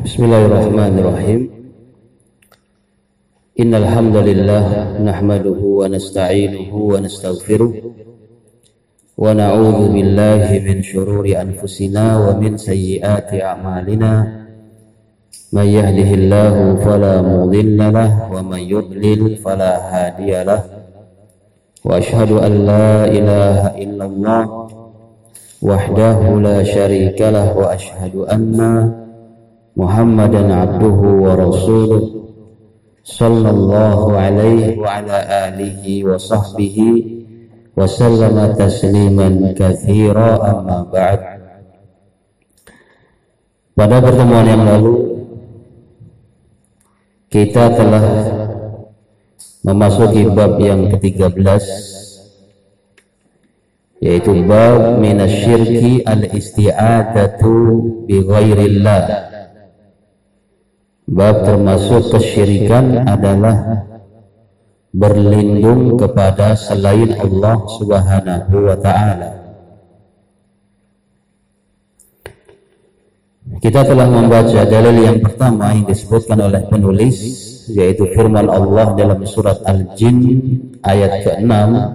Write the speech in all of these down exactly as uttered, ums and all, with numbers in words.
Bismillahirrahmanirrahim. Innal hamdalillah nahmaduhu wa nasta'inuhu wa nastaghfiruh wa na'udzu billahi min shururi anfusina wa min sayyiati a'malina. May yahdihillahu fala mudilla lahu wa may yudlil fala hadiya lahu. Wa asyhadu an la ilaha illallah wahdahu la syarika lahu wa asyhadu anna Muhammadan abduhu wa rasuluh sallallahu alaihi wa ala alihi wa sahbihi wa sallama tasliman katsira, amma ba'd. Pada pertemuan yang lalu kita telah memasuki bab yang ketiga belas, yaitu bab minasyirki al-isti'adatu bi ghairillah. Bab termasuk kesyirikan adalah berlindung kepada selain Allah Subhanahu wa ta'ala. Kita telah membaca dalil yang pertama yang disebutkan oleh penulis, yaitu firman Allah dalam surat Al-Jin ayat keenam.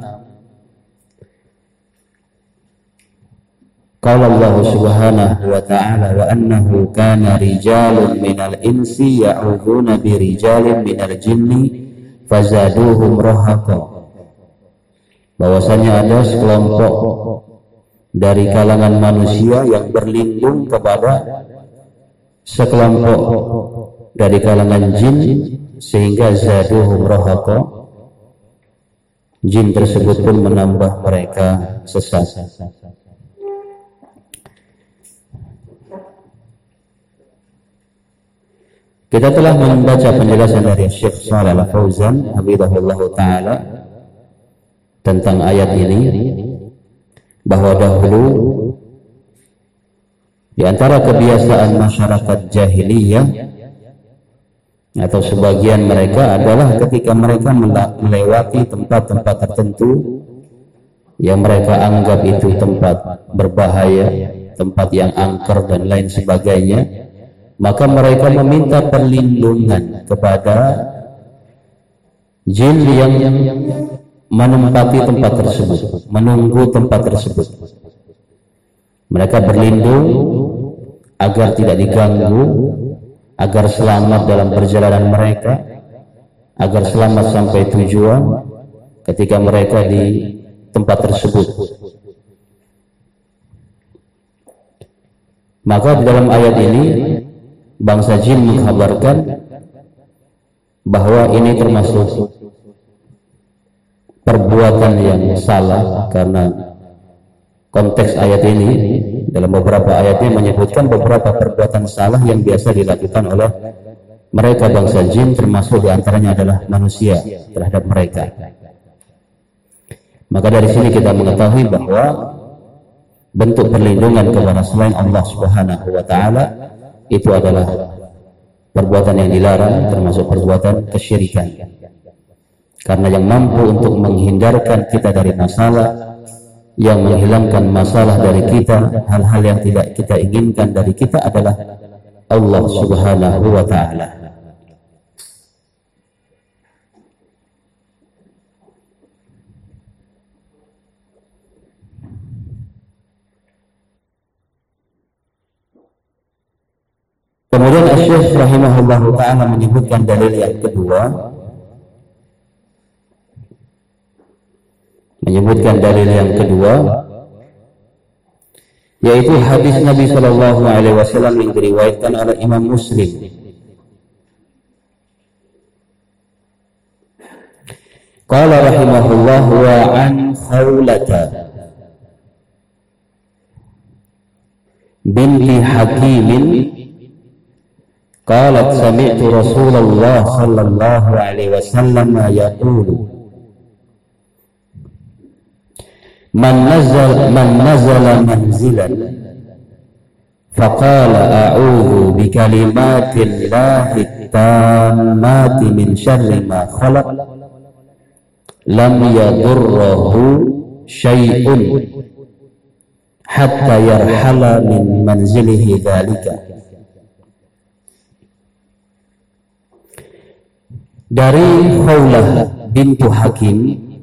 Qala Allah Subhanahu wa ta'ala wa annahu kana rijalun minal insi ya'udzuuna bi rijalin minal jinni fazaduhum rahaqa. Bahwasanya ada sekelompok dari kalangan manusia yang berlindung kepada sekelompok dari kalangan jin sehingga zaduhum rahaqa, jin tersebut pun menambah mereka sesat. Kita telah membaca penjelasan dari Syekh Shalih Al-Fauzan hafizahullah ta'ala tentang ayat ini, bahwa dahulu di antara kebiasaan masyarakat jahiliyah atau sebagian mereka adalah ketika mereka melewati tempat-tempat tertentu yang mereka anggap itu tempat berbahaya, tempat yang angker dan lain sebagainya, maka mereka meminta perlindungan kepada jin yang menempati tempat tersebut, menunggu tempat tersebut. Mereka berlindung agar tidak diganggu, agar selamat dalam perjalanan mereka, agar selamat sampai tujuan ketika mereka di tempat tersebut. Maka di dalam ayat ini bangsa jin mengkhabarkan bahwa ini termasuk perbuatan yang salah, karena konteks ayat ini dalam beberapa ayat ini menyebutkan beberapa perbuatan salah yang biasa dilakukan oleh mereka bangsa jin, termasuk diantaranya adalah manusia terhadap mereka. Maka dari sini kita mengetahui bahwa bentuk perlindungan kepada selain Allah Subhanahu wa ta'ala itu adalah perbuatan yang dilarang, termasuk perbuatan kesyirikan. Karena yang mampu untuk menghindarkan kita dari masalah, yang menghilangkan masalah dari kita, hal-hal yang tidak kita inginkan dari kita adalah Allah Subhanahu wa ta'ala. Kemudian Asy-Syaikh rahimahullahu ta'ala menyebutkan dalil yang kedua, menyebutkan dalil yang kedua yaitu hadis Nabi sallallahu alaihi wasallam yang diriwayatkan oleh Imam Muslim. Qala rahimahullah wa an Khawlata binti Hakimin qalat sami'tu Rasulullah sallallahu alaihi wasallam yaqulu man nazal man nazala manzilan faqala a'udzu bi kalimatillahi tammati min syarri ma khalaq lam yadurruhu syai'un hatta yarhala min manzilihi dzalika. dari Khawlah bintu Hakim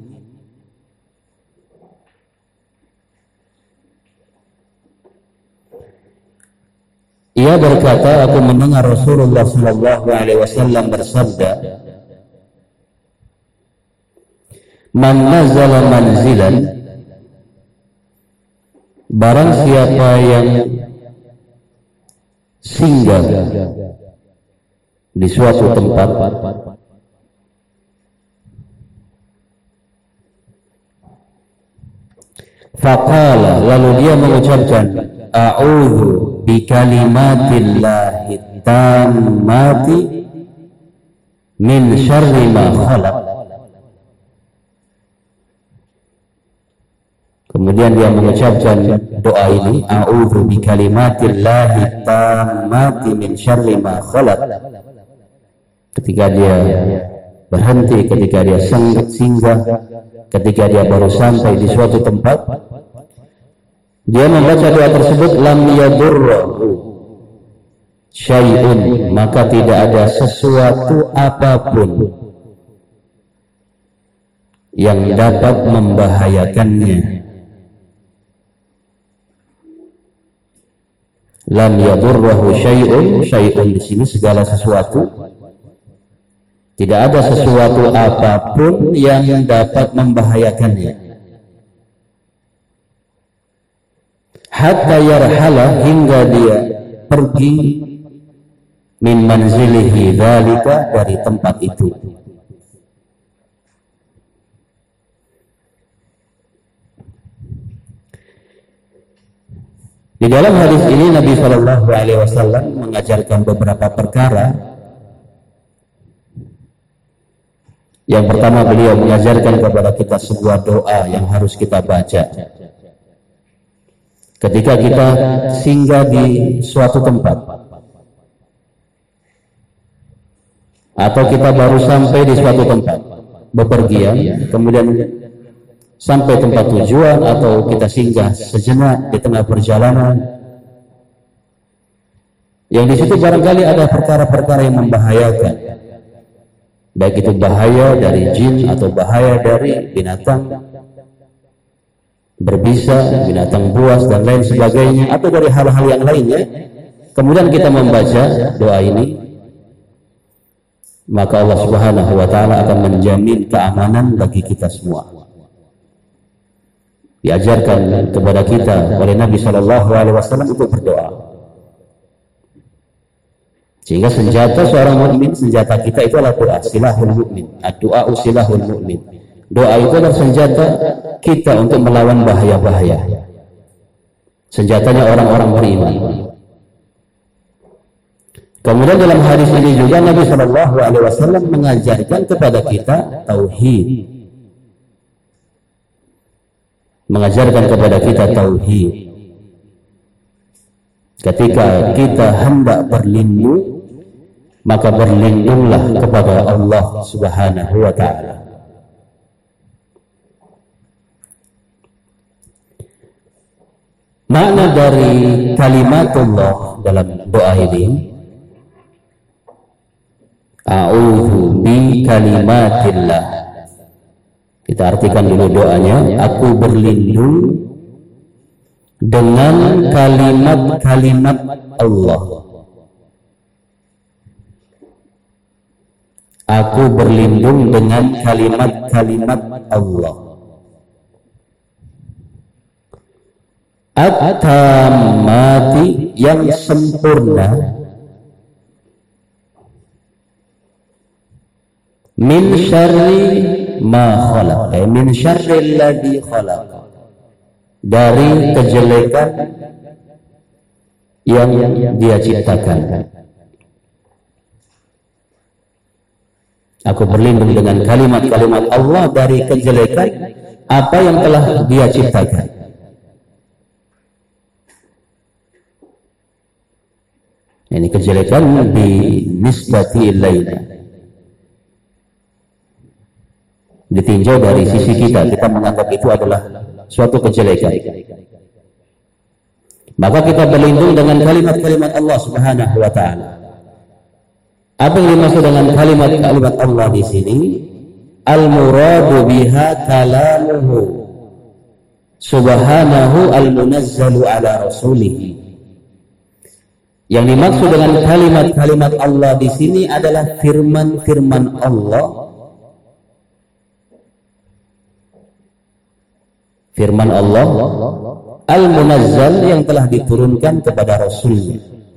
ia berkata, aku mendengar Rasulullah Shallallahu Alaihi Wasallam bersabda, man nazala manzilan, barang siapa yang singgah di suatu tempat, faqala, lalu dia mengucapkan, a'udzu bi kalimatillahi tammati min syarri ma khalaq. Kemudian dia mengucapkan doa ini, a'udzu bi kalimatillahi tammati min syarri ma khalaq. Ketika dia berhenti, ketika dia singgah, ketika dia baru sampai di suatu tempat, dia membaca doa tersebut, lam yadurruhu syai'un, maka tidak ada sesuatu apapun yang dapat membahayakannya. Lam yadurruhu syai'un, syai'un di sini segala sesuatu. Tidak ada sesuatu apapun yang dapat membahayakannya. Hatta yarhala, hingga dia pergi, min manzilihi dzalika, dari tempat itu. Di dalam hadis ini Nabi Shallallahu Alaihi Wasallam mengajarkan beberapa perkara. Yang pertama, beliau mengajarkan kepada kita sebuah doa yang harus kita baca ketika kita singgah di suatu tempat, atau kita baru sampai di suatu tempat, bepergian, kemudian sampai tempat tujuan, atau kita singgah sejenak di tengah perjalanan, yang di situ barangkali ada perkara-perkara yang membahayakan, baik itu bahaya dari jin atau bahaya dari binatang berbisa, binatang buas dan lain sebagainya, atau dari hal-hal yang lainnya. Kemudian kita membaca doa ini, maka Allah Subhanahu wa taala akan menjamin keamanan bagi kita semua. Diajarkan kepada kita oleh Nabi Shallallahu Alaihi Wasallam untuk berdoa, sehingga senjata seorang mukmin, senjata kita itu adalah doa, silahul mukmin, ad-du'a silahul mukmin. Doa itu adalah senjata kita untuk melawan bahaya-bahaya. Senjatanya orang-orang beriman. Kemudian dalam hadis ini juga Nabi Shallallahu Alaihi Wasallam mengajarkan kepada kita tauhid, mengajarkan kepada kita tauhid. Ketika kita hendak berlindung, maka berlindunglah kepada Allah Subhanahu wa taala. Makna dari kalimatullah dalam doa ini, a'udzu bi kalimatillah. Kita artikan dulu doanya, aku berlindung dengan kalimat-kalimat Allah. Aku berlindung dengan kalimat-kalimat Allah. At-tammati, yang sempurna, min syarri ma khalaq, eh, min syarri alladhi khalaq, dari kejelekan yang dia ciptakan. Aku berlindung dengan kalimat-kalimat Allah dari kejelekan apa yang telah dia ciptakan. Ini kejelekan di nisbati ilaina, ditinjau dari sisi kita, kita menganggap itu adalah suatu kejelekan. Maka kita berlindung dengan kalimat-kalimat Allah Subhanahu wa taala. Apa yang dimaksud dengan kalimat-kalimat Allah di sini? Al-muradu biha kalamuhu subhanahu al-munazzalu ala rasulih. Yang dimaksud dengan kalimat-kalimat Allah di sini adalah firman-firman Allah. Firman Allah al-munazzal yang telah diturunkan kepada Rasulnya.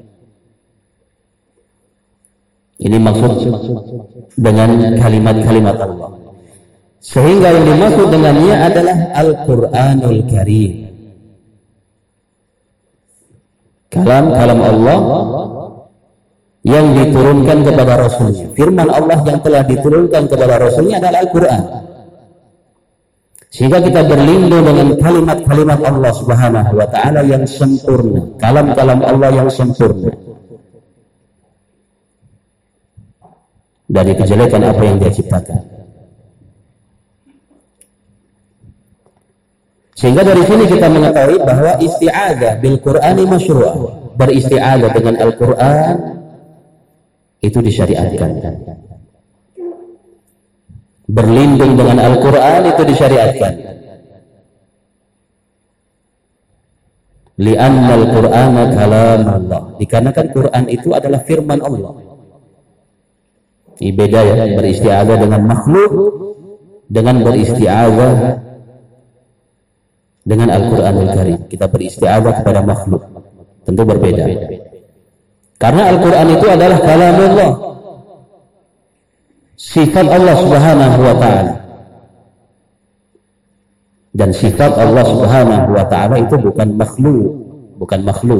Ini maksud dengan kalimat-kalimat Allah. Sehingga yang dimaksud dengannya adalah Al-Quranul Karim. Kalam-kalam Allah yang diturunkan kepada Rasulnya. Firman Allah yang telah diturunkan kepada Rasulnya adalah Al-Quran. Sehingga kita berlindung dengan kalimat-kalimat Allah Subhanahu wa ta'ala yang sempurna. Kalam-kalam Allah yang sempurna. Dari kejelekan apa yang dia ciptakan. Sehingga dari sini kita mengetahui bahwa isti'adzah bil Qur'ani masyru'ah. Beristi'adzah dengan Al-Qur'an itu disyariatkan. Berlindung dengan Al-Qur'an itu disyariatkan. Li'anna al-Qur'ana kalamullah. Dikarenakan Qur'an itu adalah firman Allah. Ini beda ya, beristi'adzah dengan makhluk dengan beristi'adzah dengan Al-Quranul Karim. Kita beristi'adzah kepada makhluk, tentu berbeda. Karena Al-Quran itu adalah kalamullah, sifat Allah Subhanahu wa ta'ala. Dan sifat Allah Subhanahu wa ta'ala itu bukan makhluk, bukan makhluk.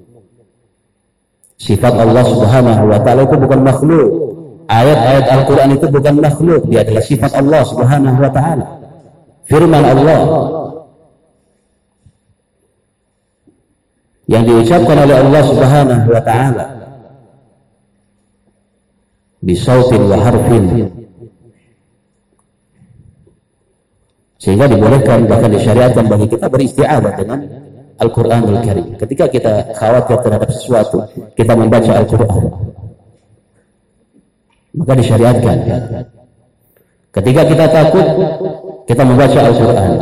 Sifat Allah Subhanahu wa ta'ala itu bukan makhluk. Ayat-ayat Al-Quran itu bukan makhluk, dia adalah sifat Allah Subhanahu wa ta'ala. Firman Allah yang diucapkan oleh Allah Subhanahu wa ta'ala bisautin wa harfin, sehingga dibolehkan bahkan disyariatkan bagi kita beristi'adzah dengan Al-Quranul Karim. Ketika kita khawatir terhadap sesuatu, kita membaca Al-Quran, maka disyariatkan. Ketika kita takut, kita membaca Al-Quran.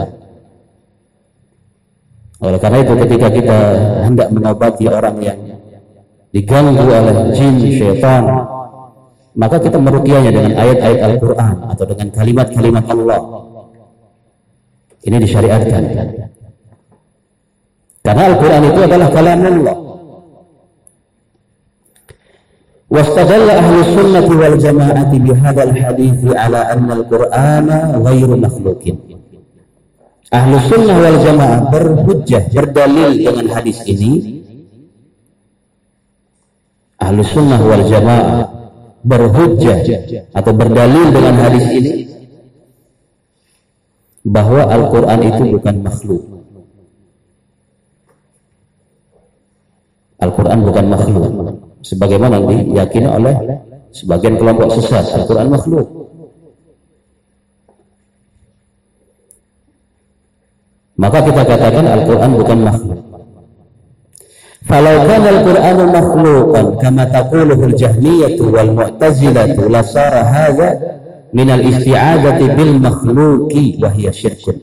Oleh karena itu ketika kita hendak mengobati orang yang diganggu oleh jin, syaitan, maka kita meruqyahnya dengan ayat-ayat Al-Quran atau dengan kalimat-kalimat Allah. Ini disyariatkan. Karena Al-Quran itu adalah kalamullah. Wastadalla ahli sunnati wal jama'ati bihadzal hadits ala anna al-Qur'ana ghairu makhluqin. Ahli sunnah wal jamaah berhujjah, berdalil dengan hadis ini. Ahli sunnah wal jamaah berhujjah atau berdalil dengan hadis ini bahwa Al-Quran itu bukan makhluk. Al-Quran bukan makhluk, sebagaimana diyakini oleh sebagian kelompok sesat. Al-Quran makhluk. Maka kita katakan Al-Quran bukan makhluk. Falau kana al-Qur'anu makhluqan kama taquluhu al-Jahmiyah wal Mu'tazilah la sara hadza min al-isti'adzati bil makhluqi wa hiya syirkun.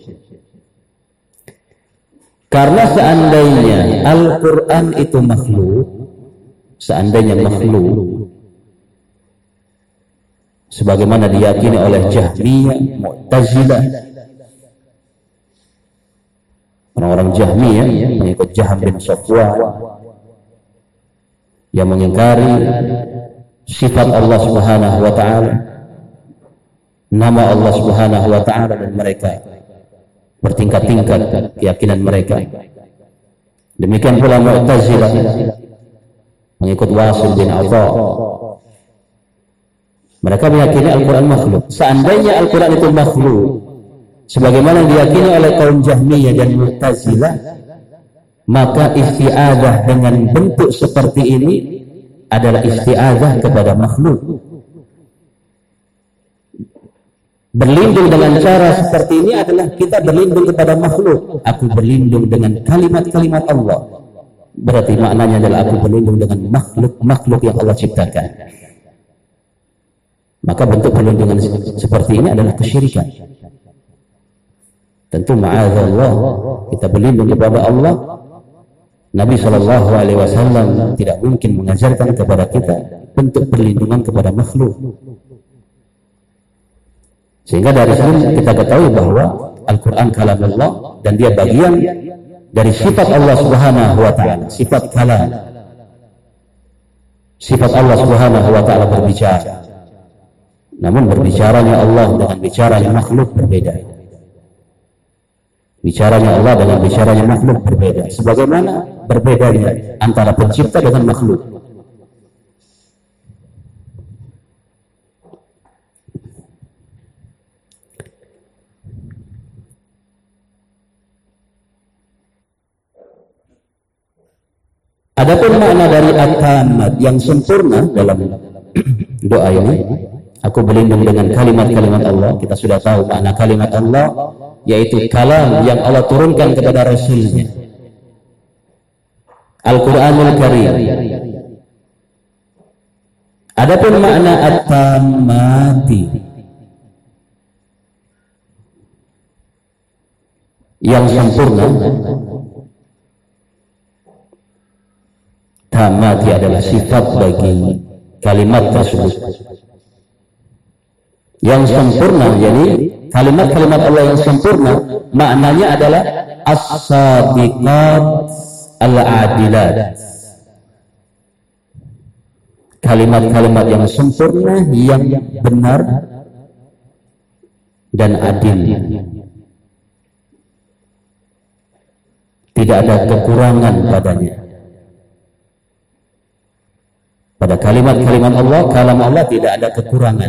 Karena seandainya Al-Quran itu makhluk, seandainya makhluk, sebagaimana diyakini oleh Jahmiyah, Mu'tazilah, orang-orang Jahmiyah mengikut Jahm bin Safwan yang mengingkari sifat Allah Subhanahu wa ta'ala, nama Allah Subhanahu wa ta'ala, dan mereka bertingkat-tingkat keyakinan mereka. Demikian pula Mu'tazilah mengikut Wasil bin Atha, mereka meyakini Al-Quran makhluk. Seandainya Al-Quran itu makhluk sebagaimana diyakini oleh kaum Jahmiyah dan Mu'tazilah, maka isti'adzah dengan bentuk seperti ini adalah isti'adzah kepada makhluk. Berlindung dengan cara seperti ini adalah kita berlindung kepada makhluk. Aku berlindung dengan kalimat-kalimat Allah, berarti maknanya adalah aku berlindung dengan makhluk-makhluk yang Allah ciptakan. maka bentuk perlindungan seperti ini adalah kesyirikan. Tentu ma'adzallah, kita berlindung kepada Allah. Nabi shallallahu alaihi wasallam tidak mungkin mengajarkan kepada kita bentuk perlindungan kepada makhluk. Sehingga dari sini kita ketahui bahwa Al-Quran kalamullah dan dia bagian dari sifat Allah Subhanahu wa taala, sifat kalam. Sifat Allah Subhanahu wa taala berbicara. Namun berbicaranya Allah dengan bicaranya makhluk berbeda. Bicaranya Allah dengan bicaranya makhluk berbeda. Sebagaimana berbedanya antara pencipta dengan makhluk. Adapun makna dari at-tammat yang sempurna dalam doa ini, aku berlindung dengan kalimat-kalimat Allah. Kita sudah tahu makna kalimat Allah, yaitu kalam yang Allah turunkan kepada Rasulnya, Al-Quranul Karim. Adapun makna at-tammati yang sempurna, tammati adalah sifat bagi kalimat tersebut yang sempurna. Jadi kalimat-kalimat Allah yang sempurna maknanya adalah as-sabiqat al-adilat, kalimat-kalimat yang sempurna, yang benar dan adil, tidak ada kekurangan padanya. Pada kalimat-kalimat Allah, kalam Allah tidak ada kekurangan,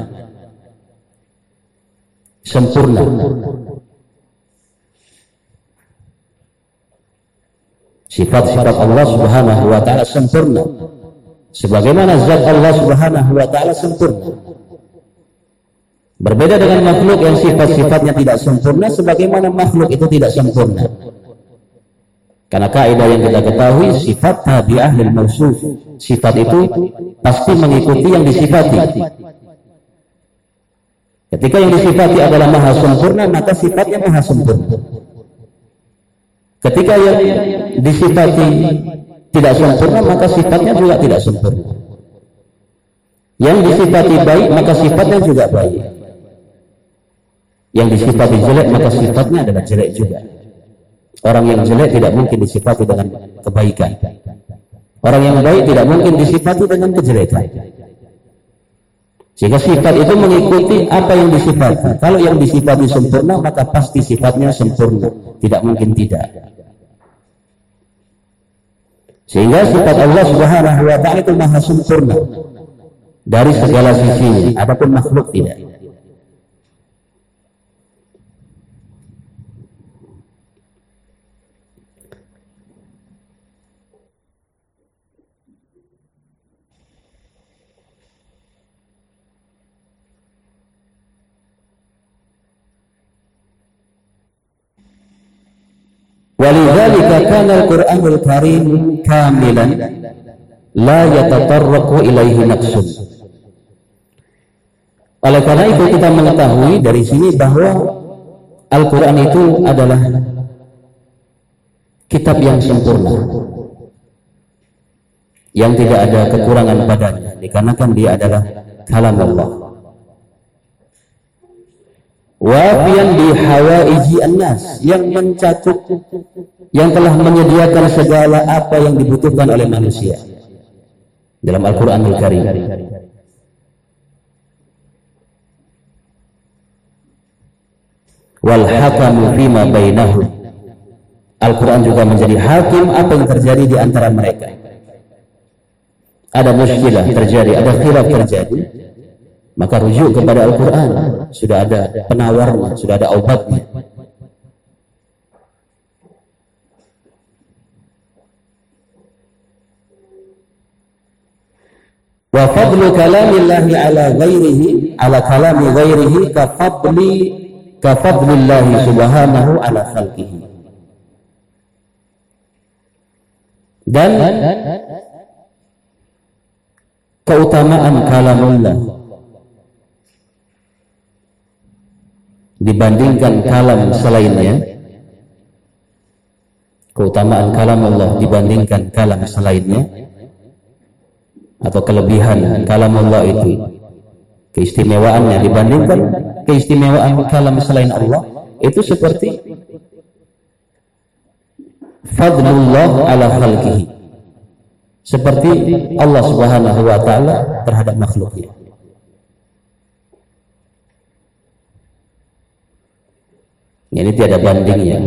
sempurna. Sifat-sifat Allah Subhanahu wa taala sempurna, sebagaimana zat Allah Subhanahu wa taala sempurna. Berbeda dengan makhluk yang sifat-sifatnya tidak sempurna, sebagaimana makhluk itu tidak sempurna. Karena kaidah yang kita ketahui, sifat tabi'ah lil mausuf. Sifat itu pasti mengikuti yang disifati. Ketika yang disifati adalah maha sempurna, maka sifatnya maha sempurna. Ketika yang disifati tidak sempurna, maka sifatnya juga tidak sempurna. Yang disifati baik, maka sifatnya juga baik. Yang disifati jelek, maka sifatnya adalah jelek juga. Orang yang jelek tidak mungkin disifati dengan kebaikan. Orang yang baik tidak mungkin disifati dengan kejelekan. Sehingga sifat itu mengikuti apa yang disifati. Kalau yang disifati sempurna, maka pasti sifatnya sempurna. Tidak mungkin tidak. Sehingga sifat Allah Subhanahu wa taala itu maha sempurna dari segala sisinya. Adapun makhluk tidak. Walidzalika kana al-Qur'anul Karim kamilan la yatatarraqu ilaihi naqsun. Oleh karena itu kita mengetahui dari sini bahwa Al-Qur'an itu adalah kitab yang sempurna, yang tidak ada kekurangan padanya, dikarenakan dia adalah kalam Allah. Wafian bi hawaiji an-nas, yang mencakup, yang telah menyediakan segala apa yang dibutuhkan oleh manusia dalam Al-Qur'anul Karim. Wal hakamu fima bainahum, Al-Qur'an juga menjadi hakim apa yang terjadi di antara mereka. Ada muskilah terjadi, ada khilaf terjadi, maka rujuk kepada Al-Quran. Sudah ada penawarnya, sudah ada obatnya. Wa fadlu kalamillahi ala ghairihi, ala kalami ghairihi ka fadli ka fadlillahi subhanahu ala khalqihi. Dan keutamaan kalamullah dibandingkan kalam selainnya, keutamaan kalam Allah dibandingkan kalam selainnya, atau kelebihan kalam Allah itu, keistimewaannya dibandingkan keistimewaan kalam selain Allah, itu seperti fadlullah ala khalqihi, seperti Allah Subhanahu wa ta'ala terhadap makhluknya. Ini tiada bandingnya,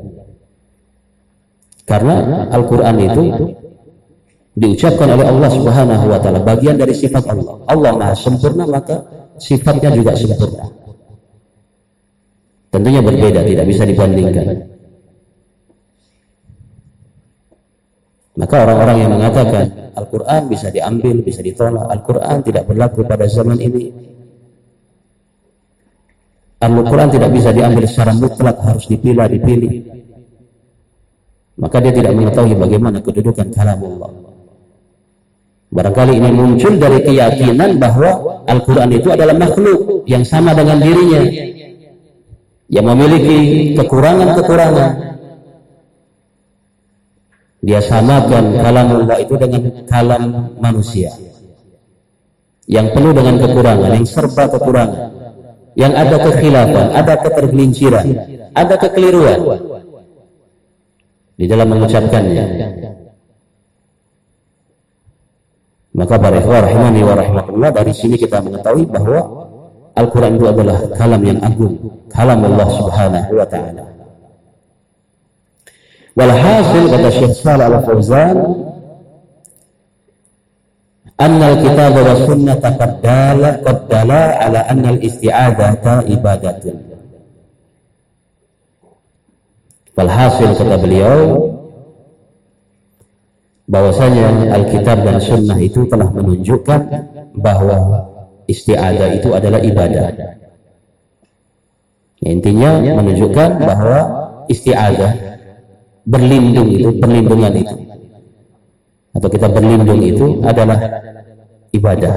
karena Al-Quran itu diucapkan oleh Allah Subhanahu wa ta'ala, bagian dari sifat Allah. Allah Maha sempurna, maka sifatnya juga sempurna. Tentunya berbeda, tidak bisa dibandingkan. Maka orang-orang yang mengatakan Al-Quran bisa diambil, bisa ditolak, Al-Quran tidak berlaku pada zaman ini, Al-Quran tidak bisa diambil secara mutlak, harus dipilih, dipilih, maka dia tidak mengetahui bagaimana kedudukan kalamullah. Barangkali ini muncul dari keyakinan bahwa Al-Quran itu adalah makhluk yang sama dengan dirinya, yang memiliki kekurangan-kekurangan. Dia samakan kalamullah itu dengan kalam manusia yang penuh dengan kekurangan, yang serba kekurangan, yang ada kekhilafan, ada ketergelinciran, ada kekeliruan di dalam mengucapkannya. Maka para ikhwah rahimani wa rahimakumullah, dari sini kita mengetahui bahwa Al-Quran itu adalah kalam yang agung, kalam Allah Subhanahu wa ta'ala. Walhasil, kata Syekh Shalih Al-Fauzan, anna al-kitab wa sunnah qaddala qaddala ala anna al-isti'adzata ibadatun. Walhasil, kata beliau, bahwasanya Alkitab dan Sunnah itu telah menunjukkan bahwa isti'adzah itu adalah ibadah. Ya, intinya menunjukkan bahwa isti'adzah, berlindung itu, perlindungan itu, atau kita berlindung itu adalah ibadah.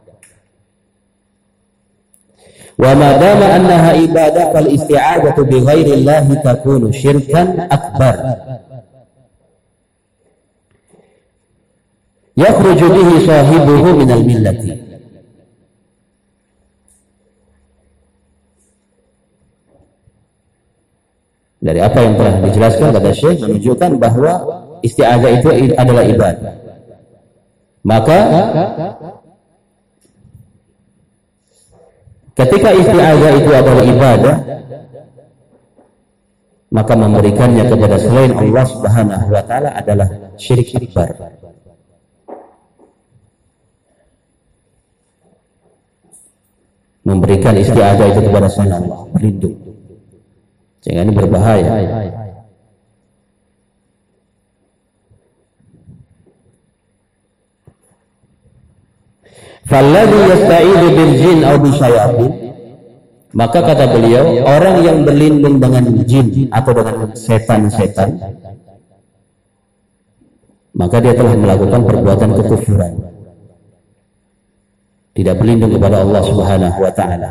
Wa ma dama annaha ibadah fal isti'adzatu bi ghairillahi takunu syirkan akbar yakhruju bihi sahibuhu minal millati. Dari apa yang telah dijelaskan kata Syekh menunjukkan bahwa isti'adzah itu adalah ibadah. Maka ketika isti'adzah itu adalah ibadah, maka memberikannya kepada selain Allah Subhanahu wa ta'ala adalah syirik akbar. Memberikan isti'adzah itu kepada selain Allah, berlindung, sehingga ini berbahaya. Falladhi yasta'idu bil jin aw bisyayatin, maka kata beliau, orang yang berlindung dengan jin atau dengan setan-setan, maka dia telah melakukan perbuatan kekufuran, tidak berlindung kepada Allah Subhanahu wa ta'ala,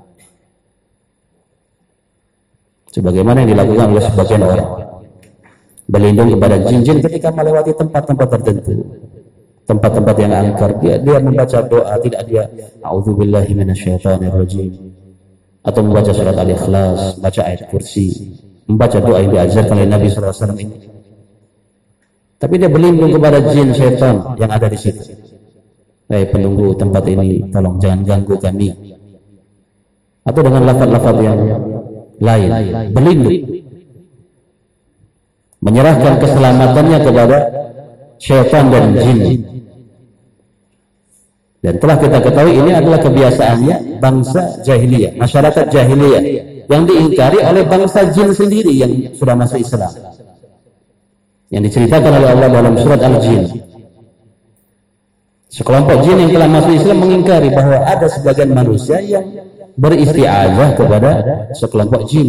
sebagaimana yang dilakukan oleh sebagian orang, berlindung kepada jin-jin ketika melewati tempat-tempat tertentu, tempat-tempat yang angker, dia dia membaca doa, tidak dia a'udzubillahi minasyaitonirrajim, atau membaca surat Al-Ikhlas, baca ayat kursi, membaca doa yang diajarkan oleh Nabi sallallahu alaihi wasallam ini, tapi dia berlindung kepada jin setan yang ada di situ. Hai hey, penunggu tempat ini, tolong jangan ganggu kami, atau dengan lafaz-lafaz yang lain, berlindung, menyerahkan keselamatannya kepada syaitan dan jin. Dan telah kita ketahui ini adalah kebiasaannya bangsa jahiliyah, masyarakat jahiliyah, yang diingkari oleh bangsa jin sendiri yang sudah masuk Islam, yang diceritakan oleh Allah dalam surat Al-Jin. Sekelompok jin yang telah masuk Islam mengingkari bahwa ada sebagian manusia yang beristi'adzah kepada sekelompok jin.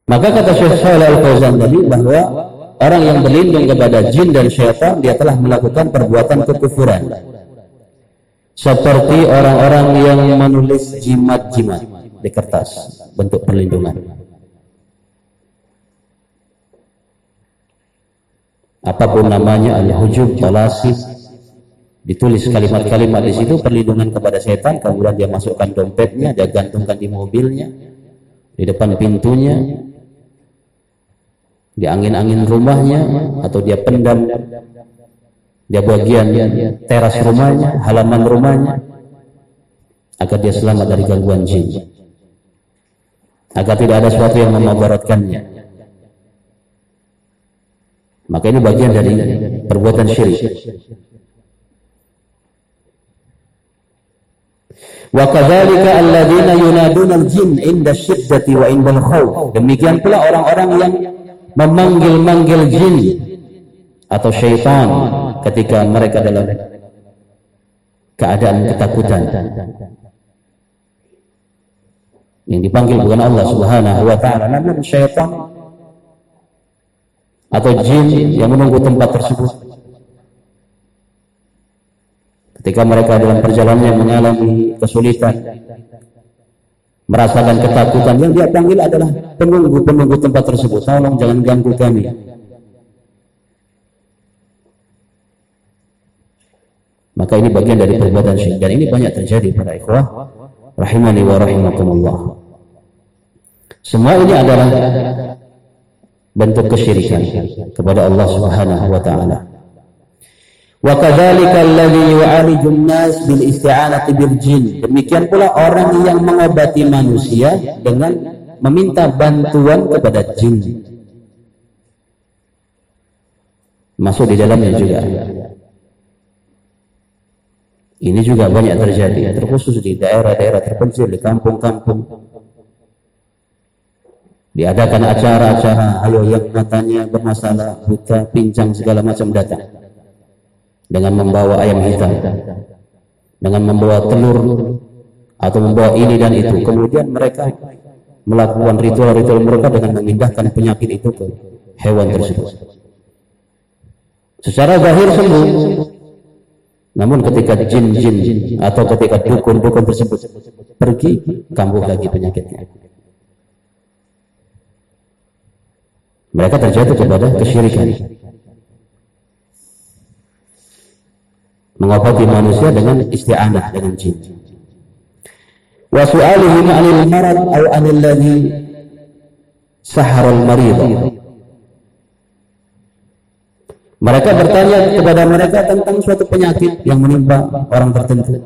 Maka kata Syekh Shalih Al-Fauzan tadi bahwa orang yang berlindung kepada jin dan syaitan, dia telah melakukan perbuatan kekufuran. Seperti orang-orang yang menulis jimat-jimat di kertas, bentuk perlindungan. Apapun namanya, al-hujub, talasif, ditulis kalimat-kalimat di situ perlindungan kepada setan, kemudian dia masukkan dompetnya, dia gantungkan di mobilnya, di depan pintunya, di angin-angin rumahnya, atau dia pendam dia bagian teras rumahnya, halaman rumahnya, agar dia selamat dari gangguan jin, agar tidak ada sesuatu yang memudaratkannya. Maka ini bagian dari perbuatan syirik. Wa kadzalika alladziina yunaduna al-jin 'inda asy-syiddati wa 'inda al-khauf. Demikian pula orang-orang yang memanggil-manggil jin atau syaitan ketika mereka dalam keadaan ketakutan. Yang dipanggil bukan Allah Subhanahu wa taala, namun syaitan atau jin yang menunggu tempat tersebut. Ketika mereka dalam perjalanannya mengalami kesulitan, merasakan ketakutan, yang dia panggil adalah penunggu-penunggu tempat tersebut. Tolong jangan ganggu kami. Maka ini bagian dari perbuatan syirik, dan ini banyak terjadi para ikhwah rahimani wa rahimakumullah. Semua ini adalah bentuk kesyirikan kepada Allah Subhanahu wa taala. Wa kadzalika alladhi yu'aliju an-nas bil isti'anati bil jin. Demikian pula orang yang mengobati manusia dengan meminta bantuan kepada jin. Masuk di dalamnya juga. Ini juga banyak terjadi, terkhusus di daerah-daerah terpencil, di kampung-kampung. Diadakan acara-acara, ayo yang matanya bermasalah, buta, pincang, segala macam datang. Dengan membawa ayam hitam, dengan membawa telur, atau membawa ini dan itu. Kemudian mereka melakukan ritual-ritual mereka dengan memindahkan penyakit itu ke hewan tersebut. Secara zahir sembuh, namun ketika jin-jin atau ketika dukun-dukun tersebut pergi, kambuh lagi penyakitnya. Mereka terjatuh kepada kesyirikan, mengobati manusia dengan isti'anah dengan jin. Wa su'alihim 'anil marad aw 'anil ladzi sahara al-marid. Mereka bertanya kepada mereka tentang suatu penyakit yang menimpa orang tertentu,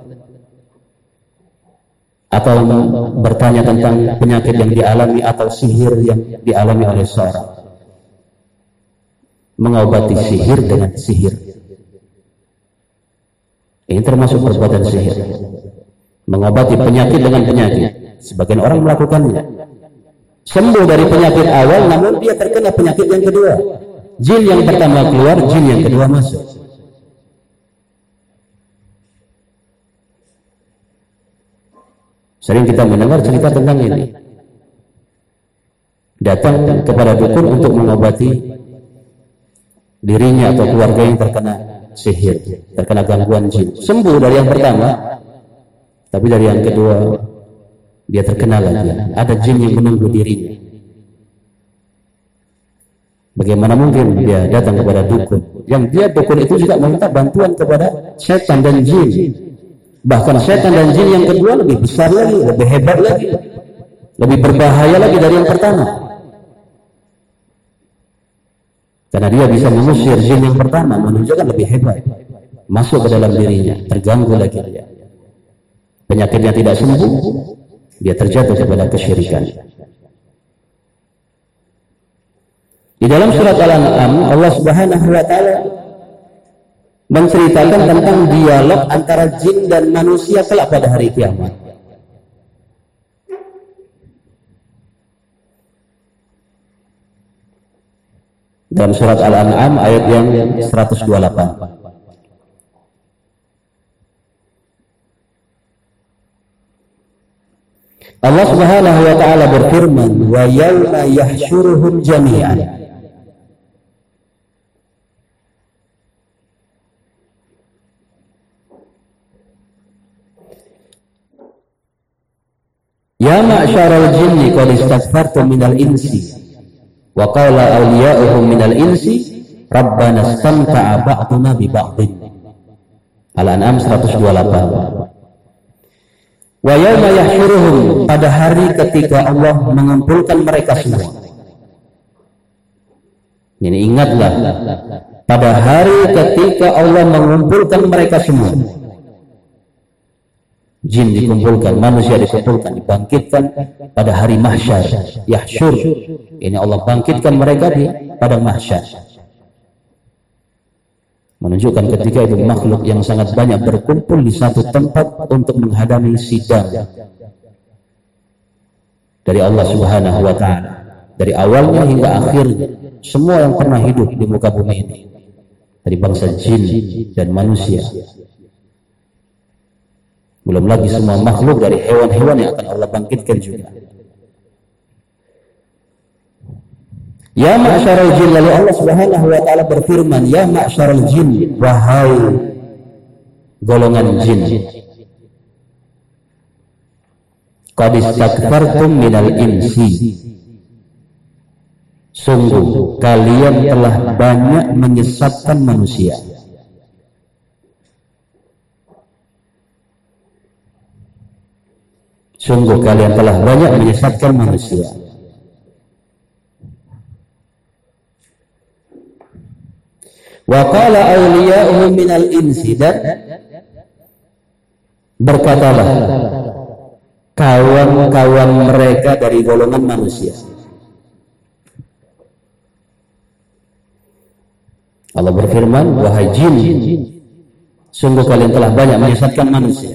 atau bertanya tentang penyakit yang dialami atau sihir yang dialami oleh seorang. Mengobati sihir dengan sihir, ini termasuk perbuatan sihir. Mengobati penyakit dengan penyakit, sebagian orang melakukannya, sembuh dari penyakit awal, namun dia terkena penyakit yang kedua. Jin yang pertama keluar, jin yang kedua masuk. Sering kita mendengar cerita tentang ini. Datang kepada dukun untuk mengobati dirinya atau keluarga yang terkena sihir, terkena gangguan jin. Sembuh dari yang pertama, tapi dari yang kedua dia terkena lagi. Ada jin yang menunggu dirinya. Bagaimana mungkin dia datang kepada dukun? Yang dia dukun itu juga meminta bantuan kepada setan dan jin. Bahkan setan dan jin yang kedua lebih besar lagi, lebih hebat lagi, lebih berbahaya lagi dari yang pertama. Karena dia bisa mengusir jin yang pertama, menunjukkan lebih hebat, masuk ke dalam dirinya, terganggu lagi dia. Penyakitnya tidak sembuh, dia terjatuh kepada kesyirikan. Di dalam surat Al-An'am, Allah Subhanahu wa taala menceritakan tentang dialog antara jin dan manusia kelak pada hari kiamat. Dalam surat Al-An'am ayat yang seratus dua puluh delapan. Allah Subhanahu wa taala berfirman, wa yauma yahsyuruhum jami'an. Ya ma'syaral jinni qad istaghfartum minal insi wa qala awliya'uhum minal insi rabbana istamta'a ba'duna bi ba'din. Al-An'am seratus dua puluh delapan. Wa yauma yahsyuruhum, pada hari ketika Allah mengumpulkan mereka semua. Ini ingatlah, pada hari ketika Allah mengumpulkan mereka semua. Jin dikumpulkan, manusia dikumpulkan, dibangkitkan pada hari mahsyar. Yahsyur, ini Allah bangkitkan mereka di padang mahsyar. Menunjukkan ketika itu makhluk yang sangat banyak berkumpul di satu tempat untuk menghadami sidang dari Allah Subhanahu wa taala. Dari awalnya hingga akhirnya, semua yang pernah hidup di muka bumi ini, dari bangsa jin dan manusia. Belum lagi semua makhluk dari hewan-hewan yang akan Allah bangkitkan juga. Ya ma'syaral jin, lalu Allah Subhanahu wa taala berfirman, ya ma'syaral jin, wahai golongan jin, qad istakbartum minal insi, sungguh kalian telah banyak menyesatkan manusia. Sungguh kalian telah banyak menyesatkan manusia. Wa qala awliya'uhum minal insi, dan berkatalah kawan-kawan mereka dari golongan manusia. Allah berfirman, wahai jin, sungguh kalian telah banyak menyesatkan manusia.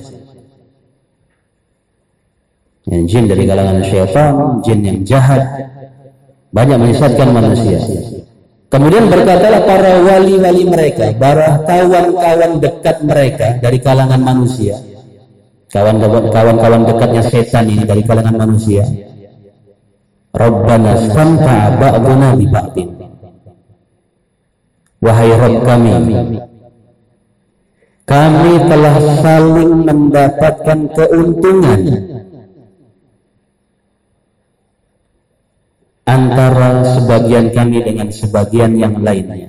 Yang jin dari kalangan syaitan, jin yang jahat, banyak menyesatkan manusia. Kemudian berkatalah para wali-wali mereka, para kawan-kawan dekat mereka dari kalangan manusia, kawan-kawan dekatnya setan ini dari kalangan manusia, Rabbana istamta'a ba'duna bi ba'din, wahai Rabb kami, kami telah saling mendapatkan keuntungan antara sebagian kami dengan sebagian yang lainnya.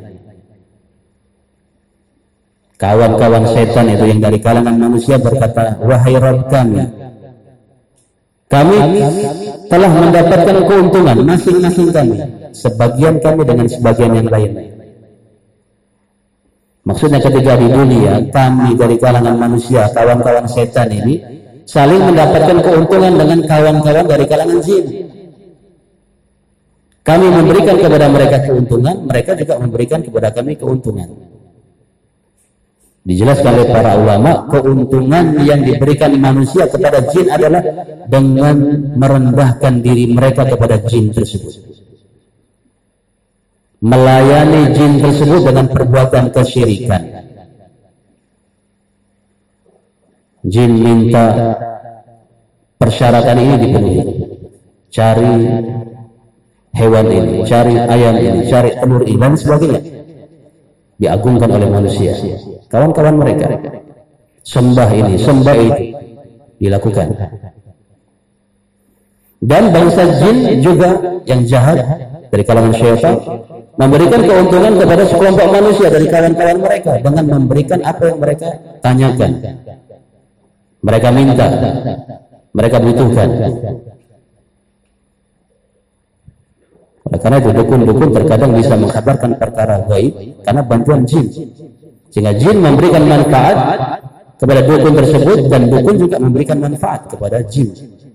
Kawan-kawan setan itu yang dari kalangan manusia berkata, wahai Rabb kami, kami telah mendapatkan keuntungan masing-masing kami, sebagian kami dengan sebagian yang lainnya. Maksudnya ketika di dunia, kami dari kalangan manusia, kawan-kawan setan ini saling mendapatkan keuntungan dengan kawan-kawan dari kalangan jin. Kami memberikan kepada mereka keuntungan, mereka juga memberikan kepada kami keuntungan. Dijelaskan oleh para ulama, keuntungan yang diberikan manusia kepada jin adalah dengan merendahkan diri mereka kepada jin tersebut, melayani jin tersebut dengan perbuatan kesyirikan. Jin minta persyaratan ini dipenuhi, cari hewan ini, cari ayam ini, cari telur ini, dan sebagainya. Diagungkan oleh manusia, kawan-kawan mereka. Sembah ini, sembah itu, dilakukan. Dan bangsa jin juga yang jahat dari kalangan syaitan memberikan keuntungan kepada sekelompok manusia dari kawan-kawan mereka dengan memberikan apa yang mereka tanyakan, mereka minta, mereka butuhkan. Oleh karena itu dukun-dukun terkadang bisa mengkabarkan perkara gaib karena bantuan jin, sehingga jin memberikan manfaat kepada dukun tersebut dan dukun juga memberikan manfaat kepada jin.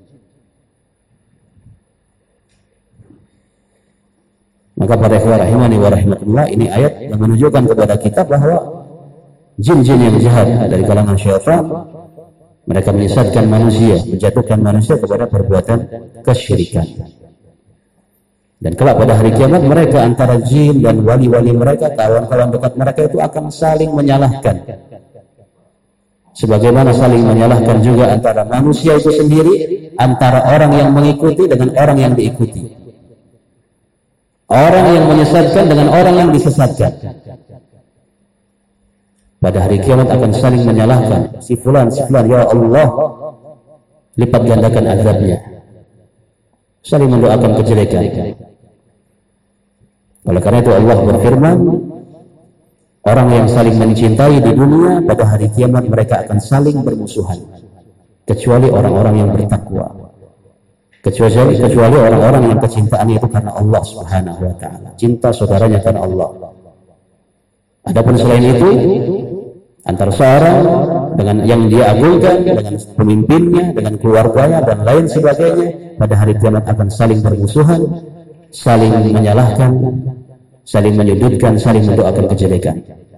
Maka para ikhwah rahimani wa rahimakumullah, ini ayat yang menunjukkan kepada kita bahwa jin-jin yang jahat dari kalangan syaitan, mereka menyesatkan manusia, menjatuhkan manusia kepada perbuatan kesyirikan. Dan kelak pada hari kiamat mereka antara jin dan wali-wali mereka, kawan-kawan dekat mereka itu akan saling menyalahkan, Sebagaimana saling menyalahkan juga antara manusia itu sendiri, antara orang yang mengikuti dengan orang yang diikuti, orang yang menyesatkan dengan orang yang disesatkan. Pada hari kiamat akan saling menyalahkan, si fulan, si fulan, ya Allah, lipat gandakan azabnya. Saling mendoakan kejelekan. Oleh karena itu Allah berfirman, orang yang saling mencintai di dunia, pada hari kiamat mereka akan saling bermusuhan, kecuali orang-orang yang bertakwa, kecuali kecuali orang-orang yang kecintaannya itu karena Allah Subhanahu wa taala, cinta saudaranya karena Allah. Adapun selain itu, antara seorang dengan yang dia agungkan, dengan pemimpinnya, dengan keluarganya dan lain sebagainya, pada hari kiamat akan saling bermusuhan, saling menyalahkan, saling menyudutkan, saling mendoakan kejelekan.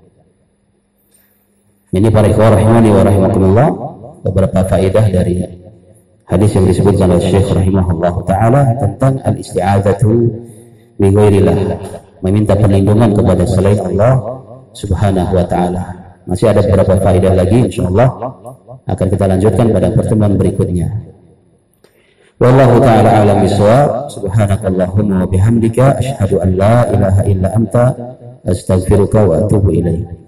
Ini para ikhwah rahimani wa rahimakumullah, beberapa faedah dari hadis yang disebutkan oleh Syekh rahimahullah taala tentang al-isti'adzatu bi ghairillah, meminta perlindungan kepada selain Allah Subhanahu wa taala. Masih ada beberapa faedah lagi, insyaallah akan kita lanjutkan pada pertemuan berikutnya. Wallahu ta'ala a'lam bishawab. Subhanakallahumma wa bihamdika asyhadu an la ilaha illa anta astaghfiruka wa atubu ilaik.